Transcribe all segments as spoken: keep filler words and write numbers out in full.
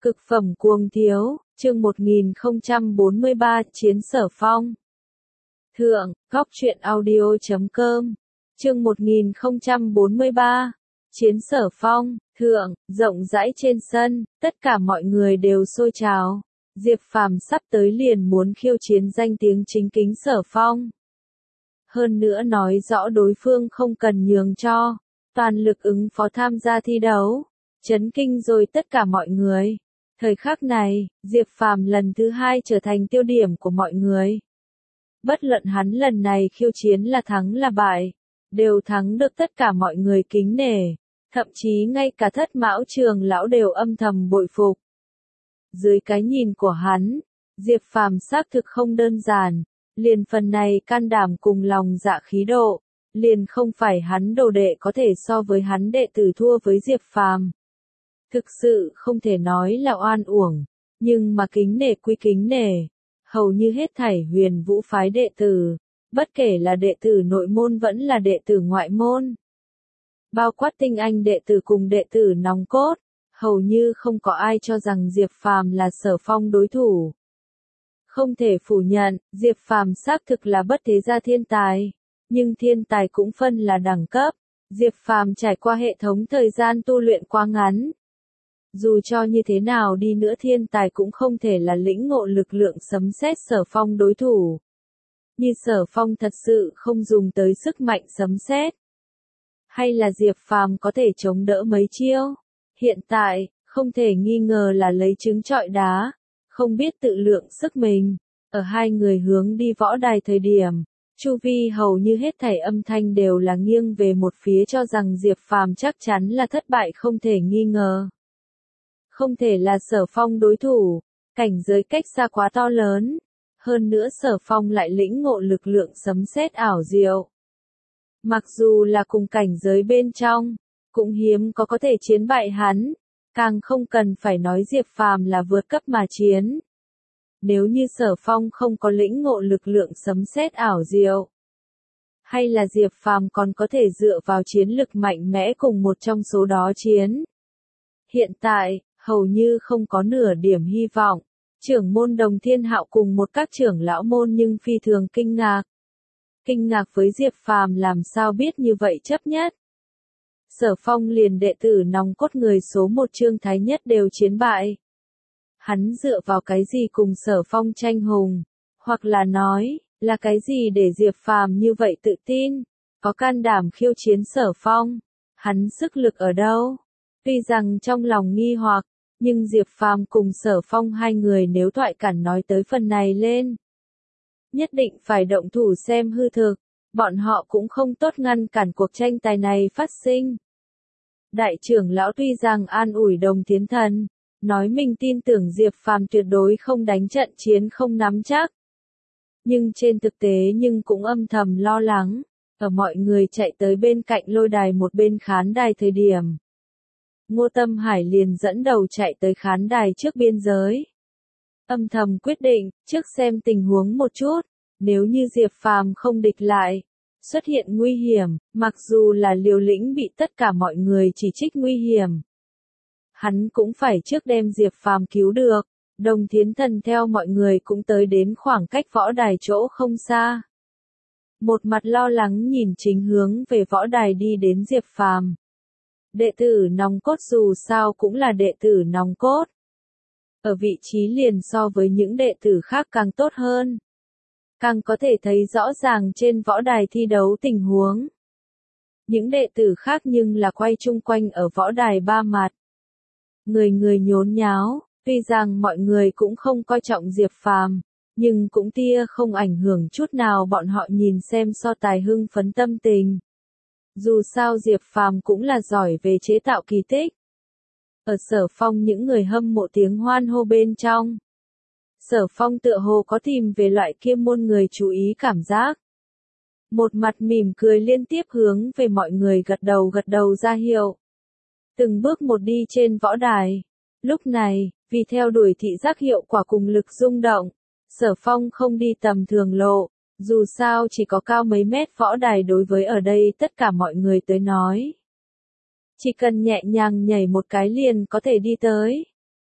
Cực phẩm cuồng thiếu, chương một nghìn không trăm bốn mươi ba, Chiến Sở Phong. Thượng, góc truyện audio chấm com, chương một nghìn không trăm bốn mươi ba, Chiến Sở Phong. Thượng, rộng rãi trên sân, tất cả mọi người đều sôi trào. Diệp Phàm sắp tới liền muốn khiêu chiến danh tiếng chính kính Sở Phong. Hơn nữa nói rõ đối phương không cần nhường cho, toàn lực ứng phó tham gia thi đấu. Chấn kinh rồi tất cả mọi người. Thời khắc này, Diệp Phàm lần thứ hai trở thành tiêu điểm của mọi người. Bất luận hắn lần này khiêu chiến là thắng là bại, đều thắng được tất cả mọi người kính nể, thậm chí ngay cả Thất Mão Trường lão đều âm thầm bội phục. Dưới cái nhìn của hắn, Diệp Phàm xác thực không đơn giản, liền phần này can đảm cùng lòng dạ khí độ, liền không phải hắn đồ đệ có thể so với hắn đệ tử thua với Diệp Phàm. Thực sự không thể nói là oan uổng, nhưng mà kính nể quy kính nể, hầu như hết thảy Huyền Vũ phái đệ tử, bất kể là đệ tử nội môn vẫn là đệ tử ngoại môn. Bao quát tinh anh đệ tử cùng đệ tử nòng cốt, hầu như không có ai cho rằng Diệp Phàm là Sở Phong đối thủ. Không thể phủ nhận, Diệp Phàm xác thực là bất thế gia thiên tài, nhưng thiên tài cũng phân là đẳng cấp. Diệp Phàm trải qua hệ thống thời gian tu luyện quá ngắn. Dù cho như thế nào đi nữa thiên tài cũng không thể là lĩnh ngộ lực lượng sấm sét Sở Phong đối thủ. Như Sở Phong thật sự không dùng tới sức mạnh sấm sét. Hay là Diệp Phàm có thể chống đỡ mấy chiêu? Hiện tại, không thể nghi ngờ là lấy trứng trọi đá, không biết tự lượng sức mình. Ở hai người hướng đi võ đài thời điểm, chu vi hầu như hết thảy âm thanh đều là nghiêng về một phía cho rằng Diệp Phàm chắc chắn là thất bại không thể nghi ngờ. Không thể là Sở Phong đối thủ, cảnh giới cách xa quá to lớn, hơn nữa Sở Phong lại lĩnh ngộ lực lượng sấm sét ảo diệu. Mặc dù là cùng cảnh giới bên trong, cũng hiếm có có thể chiến bại hắn, càng không cần phải nói Diệp Phàm là vượt cấp mà chiến. Nếu như Sở Phong không có lĩnh ngộ lực lượng sấm sét ảo diệu, hay là Diệp Phàm còn có thể dựa vào chiến lực mạnh mẽ cùng một trong số đó chiến. Hiện tại, hầu như không có nửa điểm hy vọng. Trưởng môn Đồng Thiên Hạo cùng một các trưởng lão môn nhưng phi thường kinh ngạc. Kinh ngạc với Diệp Phàm làm sao biết như vậy chấp nhất. Sở Phong liền đệ tử nòng cốt người số một Trương Thái Nhất đều chiến bại. Hắn dựa vào cái gì cùng Sở Phong tranh hùng, hoặc là nói, là cái gì để Diệp Phàm như vậy tự tin, có can đảm khiêu chiến Sở Phong, hắn sức lực ở đâu? Tuy rằng trong lòng nghi hoặc, nhưng Diệp Phàm cùng Sở Phong hai người nếu thoại cản nói tới phần này lên, nhất định phải động thủ xem hư thực, bọn họ cũng không tốt ngăn cản cuộc tranh tài này phát sinh. Đại trưởng lão tuy rằng an ủi Đồng Thiến Thần, nói mình tin tưởng Diệp Phàm tuyệt đối không đánh trận chiến không nắm chắc. Nhưng trên thực tế nhưng cũng âm thầm lo lắng, ở mọi người chạy tới bên cạnh lôi đài một bên khán đài thời điểm. Ngô Tâm Hải liền dẫn đầu chạy tới khán đài trước biên giới. Âm thầm quyết định, trước xem tình huống một chút, nếu như Diệp Phàm không địch lại, xuất hiện nguy hiểm, mặc dù là liều lĩnh bị tất cả mọi người chỉ trích nguy hiểm. Hắn cũng phải trước đem Diệp Phàm cứu được. Đồng Thiến Thần theo mọi người cũng tới đến khoảng cách võ đài chỗ không xa. Một mặt lo lắng nhìn chính hướng về võ đài đi đến Diệp Phàm. Đệ tử nòng cốt dù sao cũng là đệ tử nòng cốt. Ở vị trí liền so với những đệ tử khác càng tốt hơn. Càng có thể thấy rõ ràng trên võ đài thi đấu tình huống. Những đệ tử khác nhưng là quay chung quanh ở võ đài ba mặt. Người người nhốn nháo, tuy rằng mọi người cũng không coi trọng Diệp Phàm, nhưng cũng tia không ảnh hưởng chút nào bọn họ nhìn xem so tài hưng phấn tâm tình. Dù sao Diệp Phàm cũng là giỏi về chế tạo kỳ tích. Ở Sở Phong những người hâm mộ tiếng hoan hô bên trong. Sở Phong tựa hồ có tìm về loại kia môn người chú ý cảm giác. Một mặt mỉm cười liên tiếp hướng về mọi người gật đầu gật đầu ra hiệu. Từng bước một đi trên võ đài. Lúc này, vì theo đuổi thị giác hiệu quả cùng lực rung động, Sở Phong không đi tầm thường lộ. Dù sao chỉ có cao mấy mét võ đài đối với ở đây tất cả mọi người tới nói. Chỉ cần nhẹ nhàng nhảy một cái liền có thể đi tới.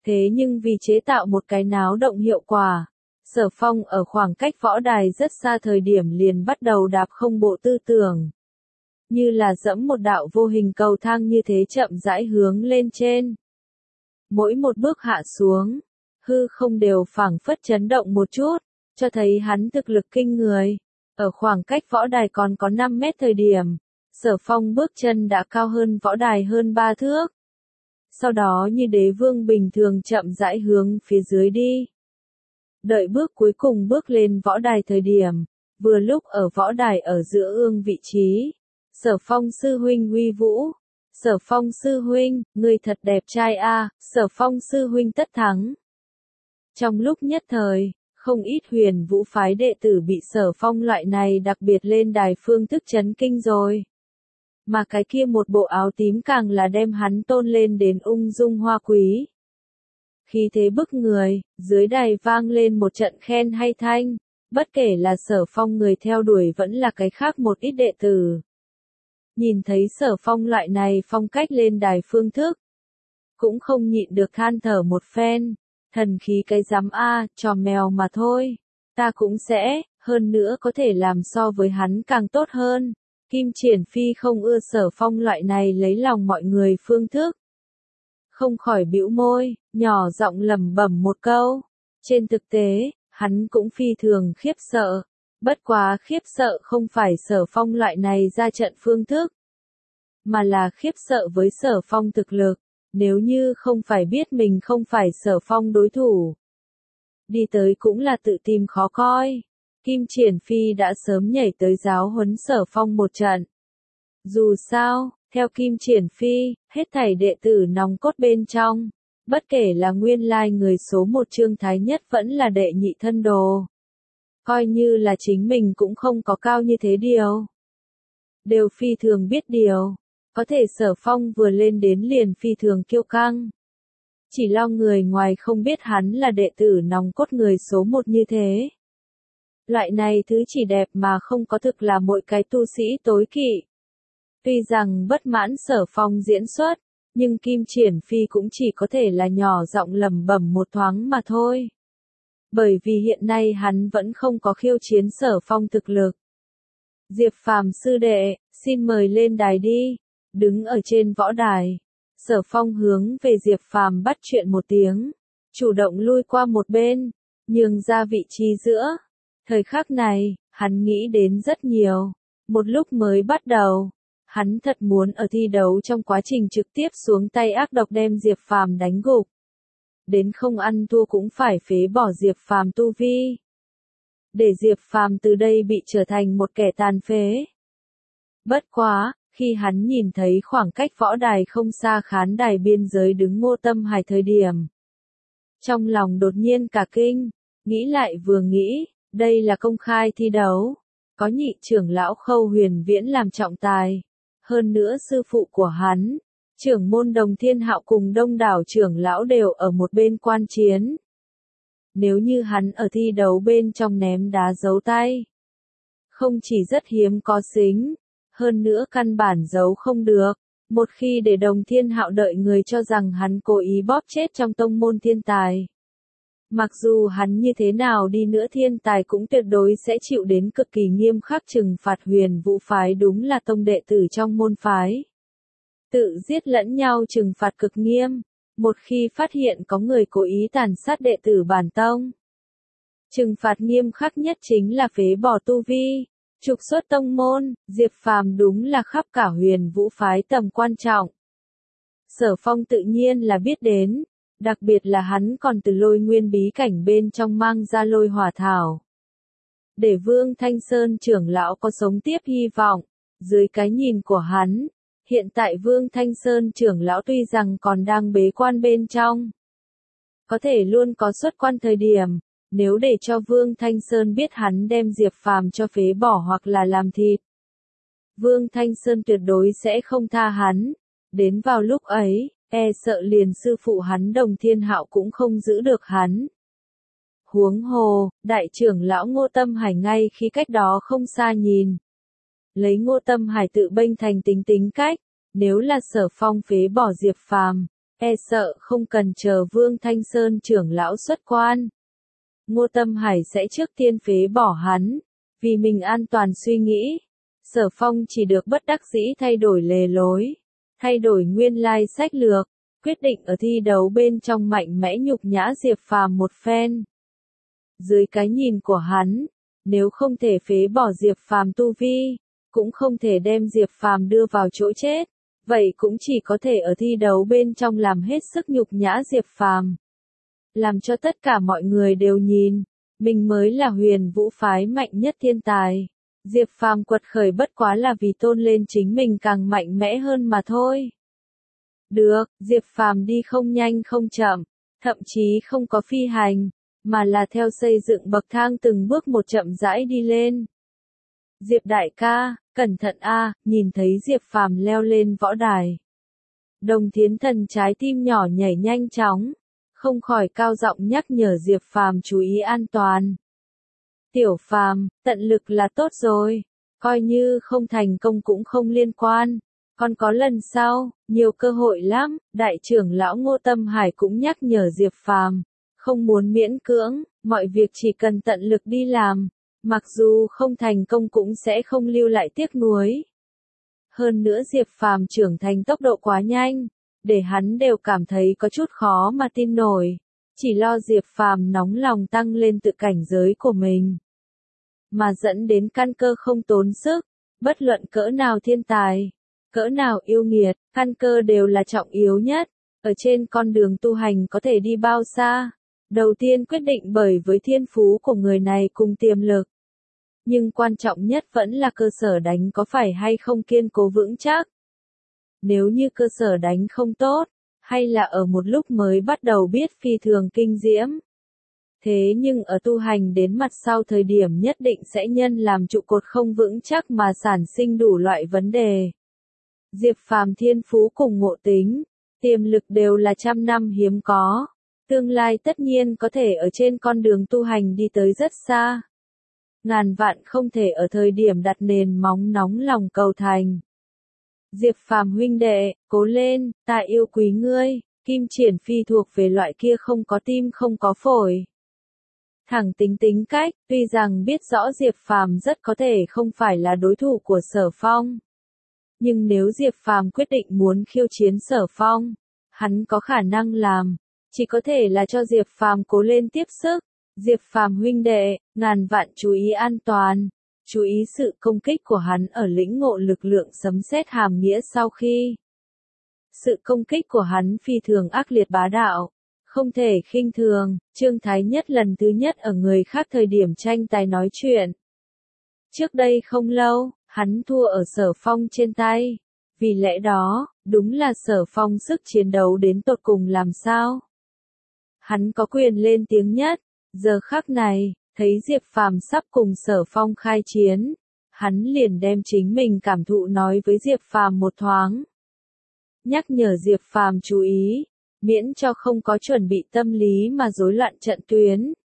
Thế nhưng vì chế tạo một cái náo động hiệu quả, Sở Phong ở khoảng cách võ đài rất xa thời điểm liền bắt đầu đạp không bộ tư tưởng. Như là dẫm một đạo vô hình cầu thang như thế chậm rãi hướng lên trên. Mỗi một bước hạ xuống, hư không đều phảng phất chấn động một chút, cho thấy hắn thực lực kinh người. Ở khoảng cách võ đài còn có năm mét thời điểm, Sở Phong bước chân đã cao hơn võ đài hơn ba thước. Sau đó như đế vương bình thường chậm rãi hướng phía dưới đi. Đợi bước cuối cùng bước lên võ đài thời điểm, vừa lúc ở võ đài ở giữa ương vị trí. Sở Phong sư huynh uy vũ. Sở Phong sư huynh, ngươi thật đẹp trai a. Sở Phong sư huynh tất thắng. Trong lúc nhất thời, không ít huyền vũ phái đệ tử bị Sở Phong loại này đặc biệt lên đài phương thức chấn kinh rồi. Mà cái kia một bộ áo tím càng là đem hắn tôn lên đến ung dung hoa quý. Khí thế bức người, dưới đài vang lên một trận khen hay thanh, bất kể là Sở Phong người theo đuổi vẫn là cái khác một ít đệ tử. Nhìn thấy Sở Phong loại này phong cách lên đài phương thức, cũng không nhịn được than thở một phen, thần khí cái giám a, trò mèo mà thôi, ta cũng sẽ, hơn nữa có thể làm so với hắn càng tốt hơn. Kim Triển Phi không ưa Sở Phong loại này lấy lòng mọi người phương thức. Không khỏi bĩu môi, nhỏ giọng lẩm bẩm một câu. Trên thực tế, hắn cũng phi thường khiếp sợ. Bất quá khiếp sợ không phải Sở Phong loại này ra trận phương thức, mà là khiếp sợ với Sở Phong thực lực. Nếu như không phải biết mình không phải Sở Phong đối thủ, đi tới cũng là tự tìm khó coi. Kim Triển Phi đã sớm nhảy tới giáo huấn Sở Phong một trận. Dù sao, theo Kim Triển Phi, hết thảy đệ tử nòng cốt bên trong, bất kể là nguyên lai người số một Trương Thái Nhất vẫn là đệ nhị thân đồ. Coi như là chính mình cũng không có cao như thế điều. Đều phi thường biết điều, có thể Sở Phong vừa lên đến liền phi thường kiêu căng. Chỉ lo người ngoài không biết hắn là đệ tử nòng cốt người số một như thế. Loại này thứ chỉ đẹp mà không có thực là mỗi cái tu sĩ tối kỵ. Tuy rằng bất mãn Sở Phong diễn xuất, nhưng Kim Triển Phi cũng chỉ có thể là nhỏ giọng lẩm bẩm một thoáng mà thôi. Bởi vì hiện nay hắn vẫn không có khiêu chiến Sở Phong thực lực. Diệp Phàm sư đệ, xin mời lên đài đi. Đứng ở trên võ đài, Sở Phong hướng về Diệp Phàm bắt chuyện một tiếng, chủ động lui qua một bên, nhường ra vị trí giữa. Thời khắc này, hắn nghĩ đến rất nhiều. Một lúc mới bắt đầu, hắn thật muốn ở thi đấu trong quá trình trực tiếp xuống tay ác độc đem Diệp Phàm đánh gục. Đến không ăn thua cũng phải phế bỏ Diệp Phàm tu vi. Để Diệp Phàm từ đây bị trở thành một kẻ tàn phế. Bất quá, khi hắn nhìn thấy khoảng cách võ đài không xa khán đài biên giới đứng Ngô Tâm Hải thời điểm, trong lòng đột nhiên cả kinh, nghĩ lại vừa nghĩ, đây là công khai thi đấu, có nhị trưởng lão Khâu Huyền Viễn làm trọng tài, hơn nữa sư phụ của hắn, trưởng môn Đồng Thiên Hạo cùng đông đảo trưởng lão đều ở một bên quan chiến. Nếu như hắn ở thi đấu bên trong ném đá giấu tay, không chỉ rất hiếm có xính, hơn nữa căn bản giấu không được, một khi để Đồng Thiên Hạo đợi người cho rằng hắn cố ý bóp chết trong tông môn thiên tài. Mặc dù hắn như thế nào đi nữa thiên tài cũng tuyệt đối sẽ chịu đến cực kỳ nghiêm khắc trừng phạt. Huyền Vũ phái đúng là tông đệ tử trong môn phái. Tự giết lẫn nhau trừng phạt cực nghiêm, một khi phát hiện có người cố ý tàn sát đệ tử bản tông. Trừng phạt nghiêm khắc nhất chính là phế bỏ tu vi, trục xuất tông môn. Diệp Phàm đúng là khắp cả Huyền Vũ phái tầm quan trọng. Sở Phong tự nhiên là biết đến. Đặc biệt là hắn còn từ Lôi Nguyên bí cảnh bên trong mang ra Lôi Hỏa Thảo. Để Vương Thanh Sơn trưởng lão có sống tiếp hy vọng, dưới cái nhìn của hắn, hiện tại Vương Thanh Sơn trưởng lão tuy rằng còn đang bế quan bên trong, có thể luôn có xuất quan thời điểm, nếu để cho Vương Thanh Sơn biết hắn đem Diệp Phàm cho phế bỏ hoặc là làm thịt, Vương Thanh Sơn tuyệt đối sẽ không tha hắn, đến vào lúc ấy, e sợ liền sư phụ hắn Đồng Thiên Hạo cũng không giữ được hắn. Huống hồ, đại trưởng lão Ngô Tâm Hải ngay khi cách đó không xa nhìn. Lấy Ngô Tâm Hải tự bênh thành tính tính cách, nếu là Sở Phong phế bỏ Diệp Phàm, e sợ không cần chờ Vương Thanh Sơn trưởng lão xuất quan. Ngô Tâm Hải sẽ trước tiên phế bỏ hắn, vì mình an toàn suy nghĩ. Sở Phong chỉ được bất đắc dĩ thay đổi lề lối, thay đổi nguyên lai sách lược, quyết định ở thi đấu bên trong mạnh mẽ nhục nhã Diệp Phàm một phen. Dưới cái nhìn của hắn, nếu không thể phế bỏ Diệp Phàm tu vi, cũng không thể đem Diệp Phàm đưa vào chỗ chết, vậy cũng chỉ có thể ở thi đấu bên trong làm hết sức nhục nhã Diệp Phàm. Làm cho tất cả mọi người đều nhìn, mình mới là Huyền Vũ phái mạnh nhất thiên tài. Diệp Phàm quật khởi bất quá là vì tôn lên chính mình càng mạnh mẽ hơn mà thôi. Được, Diệp Phàm đi không nhanh không chậm, thậm chí không có phi hành, mà là theo xây dựng bậc thang từng bước một chậm rãi đi lên. Diệp đại ca, cẩn thận a, nhìn thấy Diệp Phàm leo lên võ đài. Đồng Thiến Thần trái tim nhỏ nhảy nhanh chóng, không khỏi cao giọng nhắc nhở Diệp Phàm chú ý an toàn. Tiểu Phàm, tận lực là tốt rồi, coi như không thành công cũng không liên quan, còn có lần sau, nhiều cơ hội lắm. Đại trưởng lão Ngô Tâm Hải cũng nhắc nhở Diệp Phàm, không muốn miễn cưỡng, mọi việc chỉ cần tận lực đi làm, mặc dù không thành công cũng sẽ không lưu lại tiếc nuối. Hơn nữa Diệp Phàm trưởng thành tốc độ quá nhanh, để hắn đều cảm thấy có chút khó mà tin nổi, chỉ lo Diệp Phàm nóng lòng tăng lên tự cảnh giới của mình, mà dẫn đến căn cơ không tốn sức. Bất luận cỡ nào thiên tài, cỡ nào yêu nghiệt, căn cơ đều là trọng yếu nhất. Ở trên con đường tu hành có thể đi bao xa, đầu tiên quyết định bởi với thiên phú của người này cùng tiềm lực. Nhưng quan trọng nhất vẫn là cơ sở đánh có phải hay không kiên cố vững chắc. Nếu như cơ sở đánh không tốt, hay là ở một lúc mới bắt đầu biết phi thường kinh diễm. Thế nhưng ở tu hành đến mặt sau thời điểm nhất định sẽ nhân làm trụ cột không vững chắc mà sản sinh đủ loại vấn đề. Diệp Phàm thiên phú cùng ngộ tính, tiềm lực đều là trăm năm hiếm có. Tương lai tất nhiên có thể ở trên con đường tu hành đi tới rất xa. Ngàn vạn không thể ở thời điểm đặt nền móng nóng lòng cầu thành. Diệp Phàm huynh đệ, cố lên, ta yêu quý ngươi. Kim Triển Phi thuộc về loại kia không có tim không có phổi, thẳng tính tính cách, tuy rằng biết rõ Diệp Phàm rất có thể không phải là đối thủ của Sở Phong. Nhưng nếu Diệp Phàm quyết định muốn khiêu chiến Sở Phong, hắn có khả năng làm, chỉ có thể là cho Diệp Phàm cố lên tiếp sức. Diệp Phàm huynh đệ, ngàn vạn chú ý an toàn, chú ý sự công kích của hắn ở lĩnh ngộ lực lượng sấm sét hàm nghĩa sau khi. Sự công kích của hắn phi thường ác liệt bá đạo, không thể khinh thường. Trương Thái Nhất lần thứ nhất ở người khác thời điểm tranh tài nói chuyện. Trước đây không lâu, hắn thua ở Sở Phong trên tay. Vì lẽ đó, đúng là Sở Phong sức chiến đấu đến tột cùng làm sao. Hắn có quyền lên tiếng nhất. Giờ khắc này, thấy Diệp Phàm sắp cùng Sở Phong khai chiến, hắn liền đem chính mình cảm thụ nói với Diệp Phàm một thoáng. Nhắc nhở Diệp Phàm chú ý, miễn cho không có chuẩn bị tâm lý mà rối loạn trận tuyến.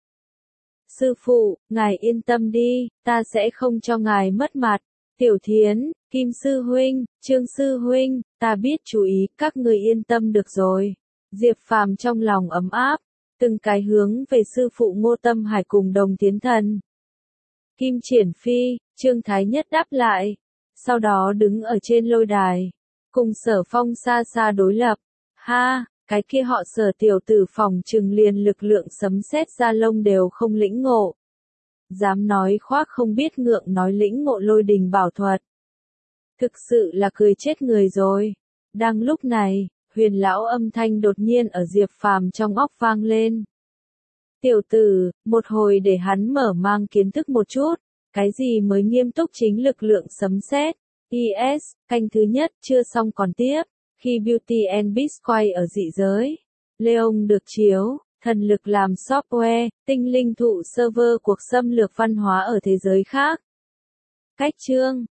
Sư phụ, ngài yên tâm đi, ta sẽ không cho ngài mất mặt. Tiểu Thiến, Kim Sư Huynh, Trương Sư Huynh, ta biết chú ý, các người yên tâm được rồi. Diệp Phàm trong lòng ấm áp, từng cái hướng về sư phụ Ngô Tâm Hải cùng Đồng Thiến Thần. Kim Triển Phi, Trương Thái Nhất đáp lại, sau đó đứng ở trên lôi đài, cùng Sở Phong xa xa đối lập. Ha, cái kia họ Sở tiểu tử phòng trừng liền lực lượng sấm sét ra lông đều không lĩnh ngộ. Dám nói khoác không biết ngượng nói lĩnh ngộ lôi đình bảo thuật. Thực sự là cười chết người rồi. Đang lúc này, Huyền lão âm thanh đột nhiên ở Diệp Phàm trong óc vang lên. Tiểu tử, một hồi để hắn mở mang kiến thức một chút, cái gì mới nghiêm túc chính lực lượng sấm sét. i ét, canh thứ nhất, chưa xong còn tiếp. Khi Beauty and Beast quay ở dị giới, Leon được chiếu, thần lực làm software, tinh linh thụ server cuộc xâm lược văn hóa ở thế giới khác. Cách chương